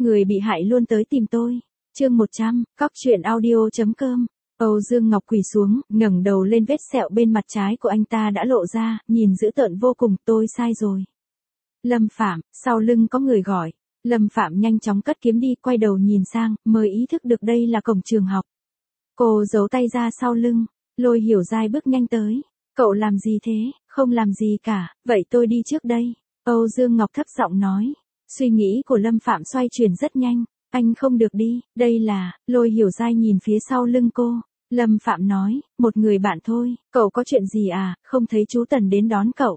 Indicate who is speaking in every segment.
Speaker 1: Người bị hại luôn tới tìm tôi. Chương 100, cóc truyện audio.com. Âu Dương Ngọc quỳ xuống, ngẩng đầu lên vết sẹo bên mặt trái của anh ta đã lộ ra, nhìn dữ tợn vô cùng, tôi sai rồi. Lâm Phạm, sau lưng có người gọi. Lâm Phạm nhanh chóng cất kiếm đi, quay đầu nhìn sang, mới ý thức được đây là cổng trường học. Cô giấu tay ra sau lưng, Lôi Hiểu Giai bước nhanh tới. Cậu làm gì thế? Không làm gì cả, vậy tôi đi trước đây. Âu Dương Ngọc thấp giọng nói. Suy nghĩ của Lâm Phạm xoay chuyển rất nhanh. Anh không được đi, đây là, Lôi Hiểu Giai nhìn phía sau lưng cô. Lâm Phạm nói, một người bạn thôi, cậu có chuyện gì à, không thấy chú Tần đến đón cậu.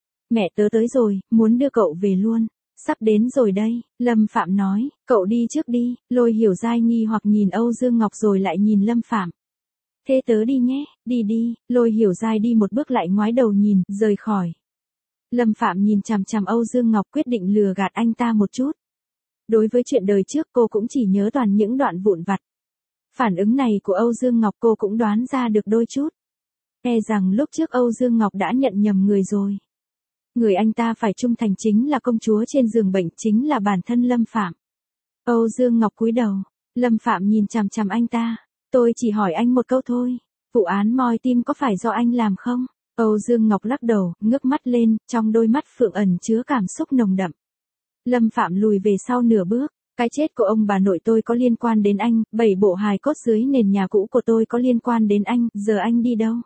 Speaker 1: Mẹ tớ tới rồi, muốn đưa cậu về luôn. Sắp đến rồi đây, Lâm Phạm nói, cậu đi trước đi. Lôi Hiểu Giai nghi hoặc nhìn Âu Dương Ngọc rồi lại nhìn Lâm Phạm. Thế tớ đi nhé, đi đi. Lôi Hiểu Giai đi một bước lại ngoái đầu nhìn, rời khỏi. Lâm Phạm nhìn chằm chằm Âu Dương Ngọc, quyết định lừa gạt anh ta một chút. Đối với chuyện đời trước cô cũng chỉ nhớ toàn những đoạn vụn vặt. Phản ứng này của Âu Dương Ngọc cô cũng đoán ra được đôi chút. E rằng lúc trước Âu Dương Ngọc đã nhận nhầm người rồi. Người anh ta phải trung thành chính là công chúa trên giường bệnh, chính là bản thân Lâm Phạm. Âu Dương Ngọc cúi đầu, Lâm Phạm nhìn chằm chằm anh ta. Tôi chỉ hỏi anh một câu thôi, vụ án moi tim có phải do anh làm không? Âu Dương Ngọc lắc đầu, ngước mắt lên, trong đôi mắt phượng ẩn chứa cảm xúc nồng đậm. Lâm Phạm lùi về sau nửa bước. Cái chết của ông bà nội tôi có liên quan đến anh, 7 bộ hài cốt dưới nền nhà cũ của tôi có liên quan đến anh, giờ anh đi đâu?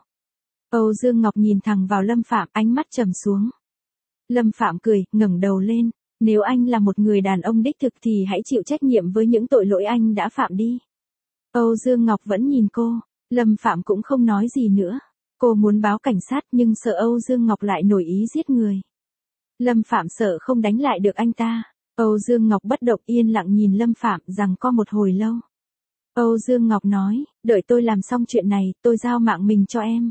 Speaker 1: Âu Dương Ngọc nhìn thẳng vào Lâm Phạm, ánh mắt trầm xuống. Lâm Phạm cười, ngẩng đầu lên. Nếu anh là một người đàn ông đích thực thì hãy chịu trách nhiệm với những tội lỗi anh đã phạm đi. Âu Dương Ngọc vẫn nhìn cô, Lâm Phạm cũng không nói gì nữa. Cô muốn báo cảnh sát nhưng sợ Âu Dương Ngọc lại nổi ý giết người. Lâm Phạm sợ không đánh lại được anh ta. Âu Dương Ngọc bất động yên lặng nhìn Lâm Phạm rằng có một hồi lâu. Âu Dương Ngọc nói, đợi tôi làm xong chuyện này, tôi giao mạng mình cho em.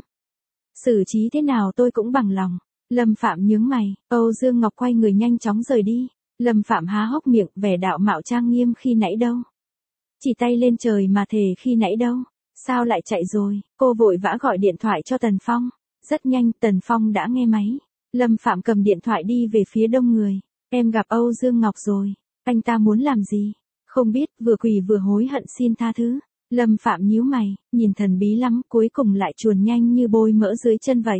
Speaker 1: Xử trí thế nào tôi cũng bằng lòng. Lâm Phạm nhướng mày, Âu Dương Ngọc quay người nhanh chóng rời đi. Lâm Phạm há hốc miệng, vẻ đạo mạo trang nghiêm khi nãy đâu. Chỉ tay lên trời mà thề khi nãy đâu. Sao lại chạy rồi? Cô vội vã gọi điện thoại cho Tần Phong. Rất nhanh, Tần Phong đã nghe máy. Lâm Phạm cầm điện thoại đi về phía đông người. Em gặp Âu Dương Ngọc rồi. Anh ta muốn làm gì? Không biết, vừa quỳ vừa hối hận xin tha thứ. Lâm Phạm nhíu mày, nhìn thần bí lắm, cuối cùng lại chuồn nhanh như bôi mỡ dưới chân vậy.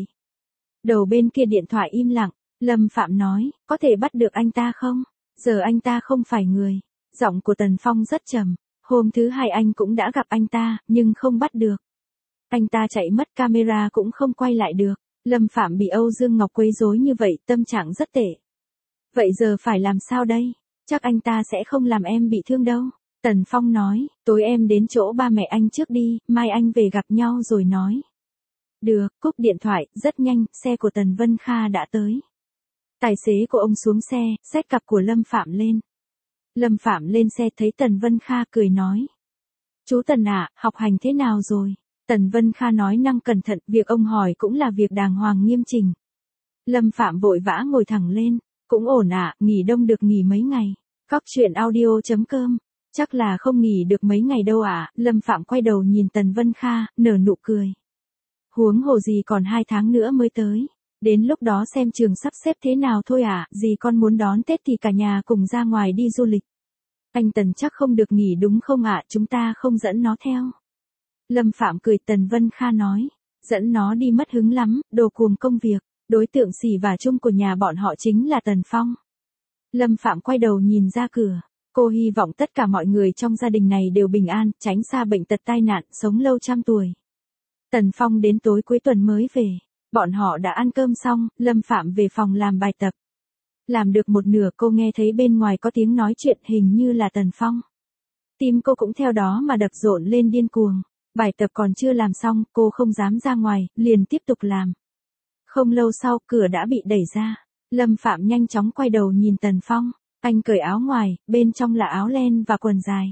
Speaker 1: Đầu bên kia điện thoại im lặng, Lâm Phạm nói, có thể bắt được anh ta không? Giờ anh ta không phải người. Giọng của Tần Phong rất trầm. Hôm thứ hai anh cũng đã gặp anh ta, nhưng không bắt được. Anh ta chạy mất, camera cũng không quay lại được. Lâm Phạm bị Âu Dương Ngọc quấy rối như vậy, tâm trạng rất tệ. Vậy giờ phải làm sao đây? Chắc anh ta sẽ không làm em bị thương đâu. Tần Phong nói, tối em đến chỗ ba mẹ anh trước đi, mai anh về gặp nhau rồi nói. Được, cúp điện thoại, rất nhanh, xe của Tần Vân Kha đã tới. Tài xế của ông xuống xe, xách cặp của Lâm Phạm lên. Lâm Phạm lên xe thấy Tần Vân Kha cười nói. Chú Tần ạ, học hành thế nào rồi? Tần Vân Kha nói năng cẩn thận, việc ông hỏi cũng là việc đàng hoàng nghiêm chỉnh. Lâm Phạm vội vã ngồi thẳng lên. Cũng ổn ạ, nghỉ đông được nghỉ mấy ngày. Cóc truyện audio.com. Chắc là không nghỉ được mấy ngày đâu ạ. Lâm Phạm quay đầu nhìn Tần Vân Kha, nở nụ cười. Huống hồ gì còn 2 tháng nữa mới tới. Đến lúc đó xem trường sắp xếp thế nào thôi ạ. Dì con muốn đón Tết thì cả nhà cùng ra ngoài đi du lịch. Anh Tần chắc không được nghỉ đúng không ạ? Chúng ta không dẫn nó theo. Lâm Phạm cười, Tần Vân Kha nói. Dẫn nó đi mất hứng lắm, đồ cuồng công việc. Đối tượng xỉ vả chung của nhà bọn họ chính là Tần Phong. Lâm Phạm quay đầu nhìn ra cửa. Cô hy vọng tất cả mọi người trong gia đình này đều bình an, tránh xa bệnh tật tai nạn, sống lâu trăm tuổi. Tần Phong đến tối cuối tuần mới về. Bọn họ đã ăn cơm xong, Lâm Phạm về phòng làm bài tập. Làm được một nửa cô nghe thấy bên ngoài có tiếng nói chuyện, hình như là Tần Phong. Tim cô cũng theo đó mà đập rộn lên điên cuồng. Bài tập còn chưa làm xong, cô không dám ra ngoài, liền tiếp tục làm. Không lâu sau, cửa đã bị đẩy ra. Lâm Phạm nhanh chóng quay đầu nhìn Tần Phong. Anh cởi áo ngoài, bên trong là áo len và quần dài.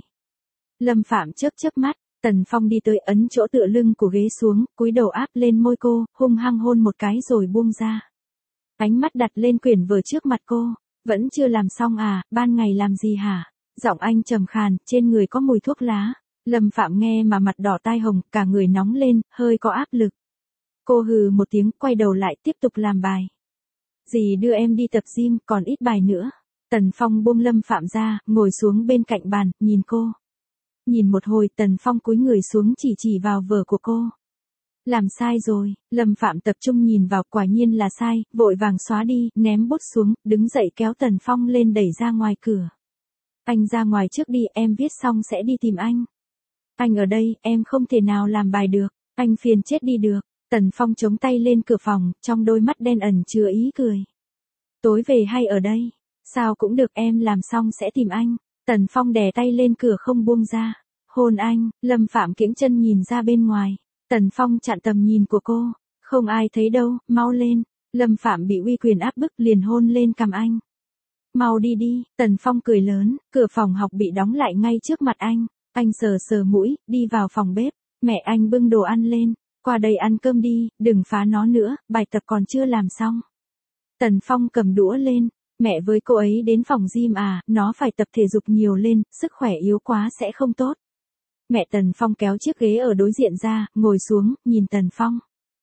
Speaker 1: Lâm Phạm chớp mắt, Tần Phong đi tới ấn chỗ tựa lưng của ghế xuống, cúi đầu áp lên môi cô, hung hăng hôn một cái rồi buông ra. Ánh mắt đặt lên quyển vở trước mặt cô. Vẫn chưa làm xong à, ban ngày làm gì hả? Giọng anh trầm khàn, trên người có mùi thuốc lá. Lâm Phạm nghe mà mặt đỏ tai hồng, cả người nóng lên, hơi có áp lực. Cô hừ một tiếng, quay đầu lại tiếp tục làm bài. Dì đưa em đi tập gym, còn ít bài nữa. Tần Phong buông Lâm Phạm ra, ngồi xuống bên cạnh bàn, nhìn cô. Nhìn một hồi Tần Phong cúi người xuống chỉ vào vở của cô. Làm sai rồi, Lâm Phạm tập trung nhìn vào, quả nhiên là sai, vội vàng xóa đi, ném bút xuống, đứng dậy kéo Tần Phong lên đẩy ra ngoài cửa. Anh ra ngoài trước đi, em viết xong sẽ đi tìm anh. Anh ở đây, em không thể nào làm bài được, anh phiền chết đi được. Tần Phong chống tay lên cửa phòng, trong đôi mắt đen ẩn chứa ý cười. Tối về hay ở đây? Sao cũng được, em làm xong sẽ tìm anh. Tần Phong đè tay lên cửa không buông ra. Hôn anh, Lâm Phạm kiễng chân nhìn ra bên ngoài. Tần Phong chặn tầm nhìn của cô. Không ai thấy đâu, mau lên. Lâm Phạm bị uy quyền áp bức liền hôn lên cằm anh. Mau đi đi, Tần Phong cười lớn, cửa phòng học bị đóng lại ngay trước mặt anh. Anh sờ mũi, đi vào phòng bếp. Mẹ anh bưng đồ ăn lên. Qua đây ăn cơm đi, đừng phá nó nữa, bài tập còn chưa làm xong. Tần Phong cầm đũa lên. Mẹ với cô ấy đến phòng gym à, nó phải tập thể dục nhiều lên, sức khỏe yếu quá sẽ không tốt. Mẹ Tần Phong kéo chiếc ghế ở đối diện ra, ngồi xuống, nhìn Tần Phong.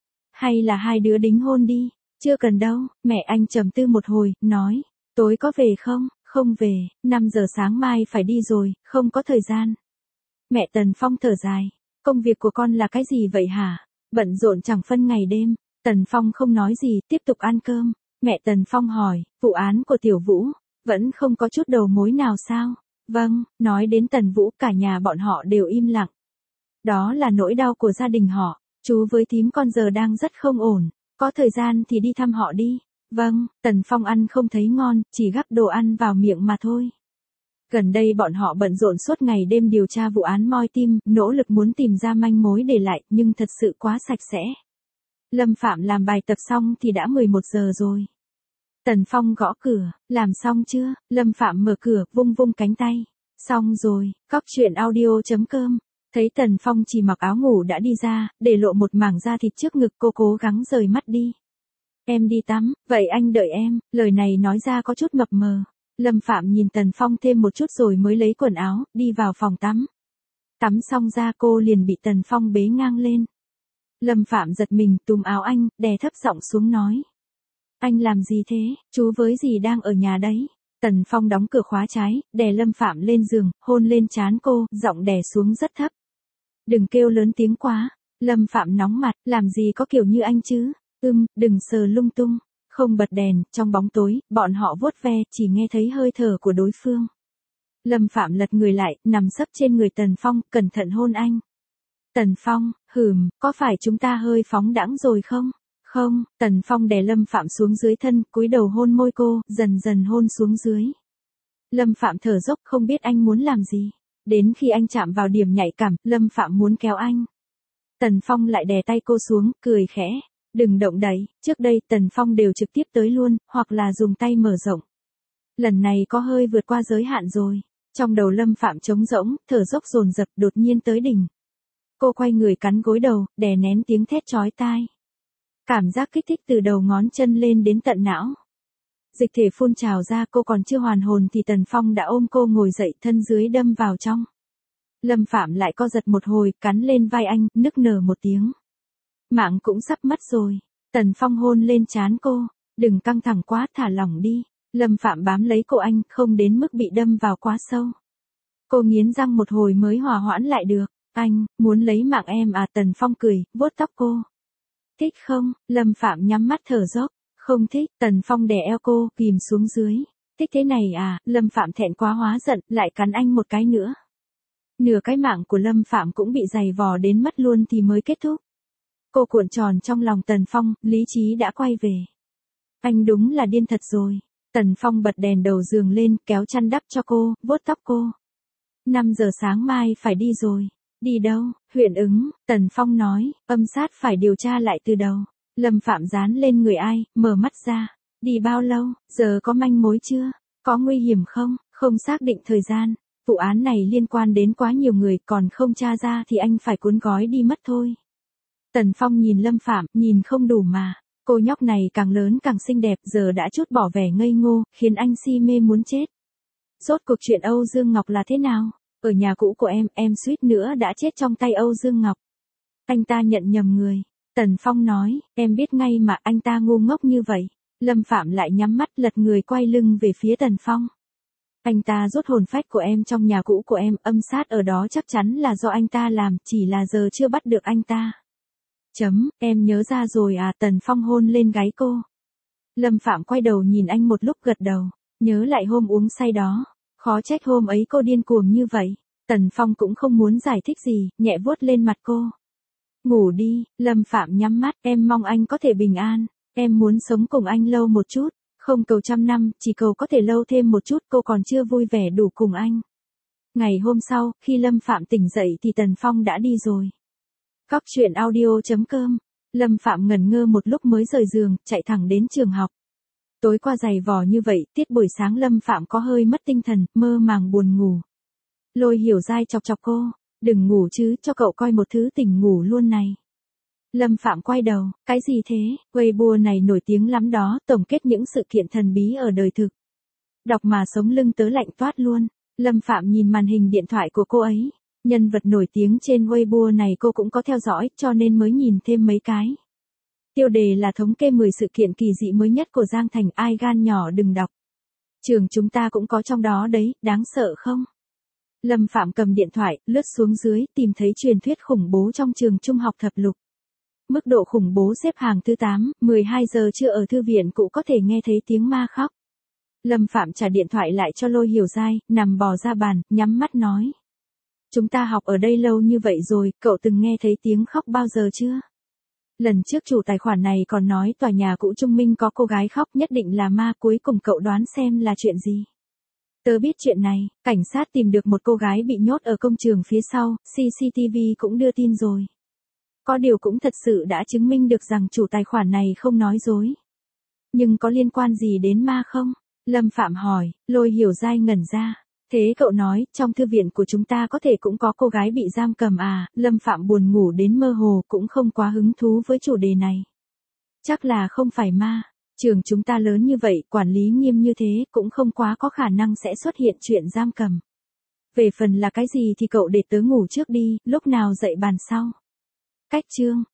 Speaker 1: Hay là hai đứa đính hôn đi, chưa cần đâu, mẹ anh trầm tư một hồi, nói, tối có về không, không về, 5 giờ sáng mai phải đi rồi, không có thời gian. Mẹ Tần Phong thở dài, công việc của con là cái gì vậy hả, bận rộn chẳng phân ngày đêm. Tần Phong không nói gì, tiếp tục ăn cơm. Mẹ Tần Phong hỏi, vụ án của Tiểu Vũ, vẫn không có chút đầu mối nào sao? Vâng, nói đến Tần Vũ cả nhà bọn họ đều im lặng. Đó là nỗi đau của gia đình họ, chú với thím con giờ đang rất không ổn, có thời gian thì đi thăm họ đi. Vâng, Tần Phong ăn không thấy ngon, chỉ gắp đồ ăn vào miệng mà thôi. Gần đây bọn họ bận rộn suốt ngày đêm điều tra vụ án moi tim, nỗ lực muốn tìm ra manh mối để lại, nhưng thật sự quá sạch sẽ. Lâm Phạm làm bài tập xong thì đã 11 giờ rồi. Tần Phong gõ cửa, làm xong chưa? Lâm Phạm mở cửa, vung vung cánh tay. Xong rồi, cóc truyện audio.com. Thấy Tần Phong chỉ mặc áo ngủ đã đi ra, để lộ một mảng da thịt trước ngực, cô cố gắng rời mắt đi. Em đi tắm, vậy anh đợi em, lời này nói ra có chút mập mờ. Lâm Phạm nhìn Tần Phong thêm một chút rồi mới lấy quần áo, đi vào phòng tắm. Tắm xong ra cô liền bị Tần Phong bế ngang lên. Lâm Phạm giật mình, túm áo anh, đè thấp giọng xuống nói. Anh làm gì thế, chú với dì đang ở nhà đấy. Tần Phong đóng cửa khóa trái, đè Lâm Phạm lên giường, hôn lên trán cô, giọng đè xuống rất thấp. Đừng kêu lớn tiếng quá. Lâm Phạm nóng mặt, làm gì có kiểu như anh chứ. Đừng sờ lung tung. Không bật đèn, trong bóng tối, bọn họ vuốt ve, chỉ nghe thấy hơi thở của đối phương. Lâm Phạm lật người lại, nằm sấp trên người Tần Phong, cẩn thận hôn anh. Tần Phong, có phải chúng ta hơi phóng đãng rồi không? Không, Tần Phong đè Lâm Phạm xuống dưới thân, cúi đầu hôn môi cô, dần dần hôn xuống dưới. Lâm Phạm thở dốc không biết anh muốn làm gì. Đến khi anh chạm vào điểm nhạy cảm, Lâm Phạm muốn kéo anh. Tần Phong lại đè tay cô xuống, cười khẽ. Đừng động đậy, trước đây Tần Phong đều trực tiếp tới luôn, hoặc là dùng tay mở rộng. Lần này có hơi vượt qua giới hạn rồi. Trong đầu Lâm Phạm trống rỗng, thở dốc dồn dập, đột nhiên tới đỉnh. Cô quay người cắn gối đầu, đè nén tiếng thét chói tai. Cảm giác kích thích từ đầu ngón chân lên đến tận não. Dịch thể phun trào ra, cô còn chưa hoàn hồn thì Tần Phong đã ôm cô ngồi dậy, thân dưới đâm vào trong. Lâm Phạm lại co giật một hồi, cắn lên vai anh, nức nở một tiếng. Mạng cũng sắp mất rồi. Tần Phong hôn lên trán cô. Đừng căng thẳng quá, thả lỏng đi. Lâm Phạm bám lấy cổ anh, không đến mức bị đâm vào quá sâu. Cô nghiến răng một hồi mới hòa hoãn lại được. Anh, muốn lấy mạng em à? Tần Phong cười, vuốt tóc cô. Thích không? Lâm Phạm nhắm mắt thở dốc. Không thích. Tần Phong đè eo cô, kìm xuống dưới. Thích thế này à? Lâm Phạm thẹn quá hóa giận, lại cắn anh một cái nữa. Nửa cái mạng của Lâm Phạm cũng bị giày vò đến mất luôn thì mới kết thúc. Cô cuộn tròn trong lòng Tần Phong, lý trí đã quay về. Anh đúng là điên thật rồi. Tần Phong bật đèn đầu giường lên, kéo chăn đắp cho cô, vuốt tóc cô. 5 giờ sáng mai phải đi rồi. Đi đâu? Huyện Ứng, Tần Phong nói, âm sát phải điều tra lại từ đầu. Lâm Phạm dán lên người ai, mở mắt ra. Đi bao lâu, giờ có manh mối chưa? Có nguy hiểm không? Không xác định thời gian. Vụ án này liên quan đến quá nhiều người, còn không tra ra thì anh phải cuốn gói đi mất thôi. Tần Phong nhìn Lâm Phạm, nhìn không đủ mà. Cô nhóc này càng lớn càng xinh đẹp, giờ đã chút bỏ vẻ ngây ngô, khiến anh si mê muốn chết. Rốt cuộc chuyện Âu Dương Ngọc là thế nào? Ở nhà cũ của em suýt nữa đã chết trong tay Âu Dương Ngọc. Anh ta nhận nhầm người. Tần Phong nói, em biết ngay mà, anh ta ngu ngốc như vậy. Lâm Phạm lại nhắm mắt lật người quay lưng về phía Tần Phong. Anh ta rút hồn phách của em trong nhà cũ của em, âm sát ở đó chắc chắn là do anh ta làm, chỉ là giờ chưa bắt được anh ta. Em nhớ ra rồi à, Tần Phong hôn lên gáy cô. Lâm Phạm quay đầu nhìn anh một lúc gật đầu, nhớ lại hôm uống say đó, khó trách hôm ấy cô điên cuồng như vậy. Tần Phong cũng không muốn giải thích gì, nhẹ vuốt lên mặt cô. Ngủ đi, Lâm Phạm nhắm mắt, em mong anh có thể bình an, em muốn sống cùng anh lâu một chút, không cầu 100 năm, chỉ cầu có thể lâu thêm một chút, cô còn chưa vui vẻ đủ cùng anh. Ngày hôm sau, khi Lâm Phạm tỉnh dậy thì Tần Phong đã đi rồi. Cóc truyện audio.com. Lâm Phạm ngẩn ngơ một lúc mới rời giường, chạy thẳng đến trường học. Tối qua dày vò như vậy, tiết buổi sáng Lâm Phạm có hơi mất tinh thần, mơ màng buồn ngủ. Lôi Hiểu Giai chọc chọc cô, đừng ngủ chứ, cho cậu coi một thứ tỉnh ngủ luôn này. Lâm Phạm quay đầu, cái gì thế, Weibo này nổi tiếng lắm đó, tổng kết những sự kiện thần bí ở đời thực. Đọc mà sống lưng tớ lạnh toát luôn. Lâm Phạm nhìn màn hình điện thoại của cô ấy. Nhân vật nổi tiếng trên Weibo này cô cũng có theo dõi, cho nên mới nhìn thêm mấy cái. Tiêu đề là thống kê 10 sự kiện kỳ dị mới nhất của Giang Thành, ai gan nhỏ đừng đọc. Trường chúng ta cũng có trong đó đấy, đáng sợ không? Lâm Phạm cầm điện thoại, lướt xuống dưới, tìm thấy truyền thuyết khủng bố trong trường trung học thập lục. Mức độ khủng bố xếp hàng thứ 8, 12 giờ trưa ở thư viện cũng có thể nghe thấy tiếng ma khóc. Lâm Phạm trả điện thoại lại cho Lôi Hiểu Giai, nằm bò ra bàn, nhắm mắt nói. Chúng ta học ở đây lâu như vậy rồi, cậu từng nghe thấy tiếng khóc bao giờ chưa? Lần trước chủ tài khoản này còn nói tòa nhà cũ Trung Minh có cô gái khóc nhất định là ma, cuối cùng cậu đoán xem là chuyện gì? Tớ biết chuyện này, cảnh sát tìm được một cô gái bị nhốt ở công trường phía sau, CCTV cũng đưa tin rồi. Có điều cũng thật sự đã chứng minh được rằng chủ tài khoản này không nói dối. Nhưng có liên quan gì đến ma không? Lâm Phạm hỏi, Lôi Hiểu Giai ngẩn ra. Thế cậu nói, trong thư viện của chúng ta có thể cũng có cô gái bị giam cầm à? Lâm Phạm buồn ngủ đến mơ hồ, cũng không quá hứng thú với chủ đề này. Chắc là không phải ma. Trường chúng ta lớn như vậy, quản lý nghiêm như thế, cũng không quá có khả năng sẽ xuất hiện chuyện giam cầm. Về phần là cái gì thì cậu để tớ ngủ trước đi, lúc nào dậy bàn sau. Cách chương.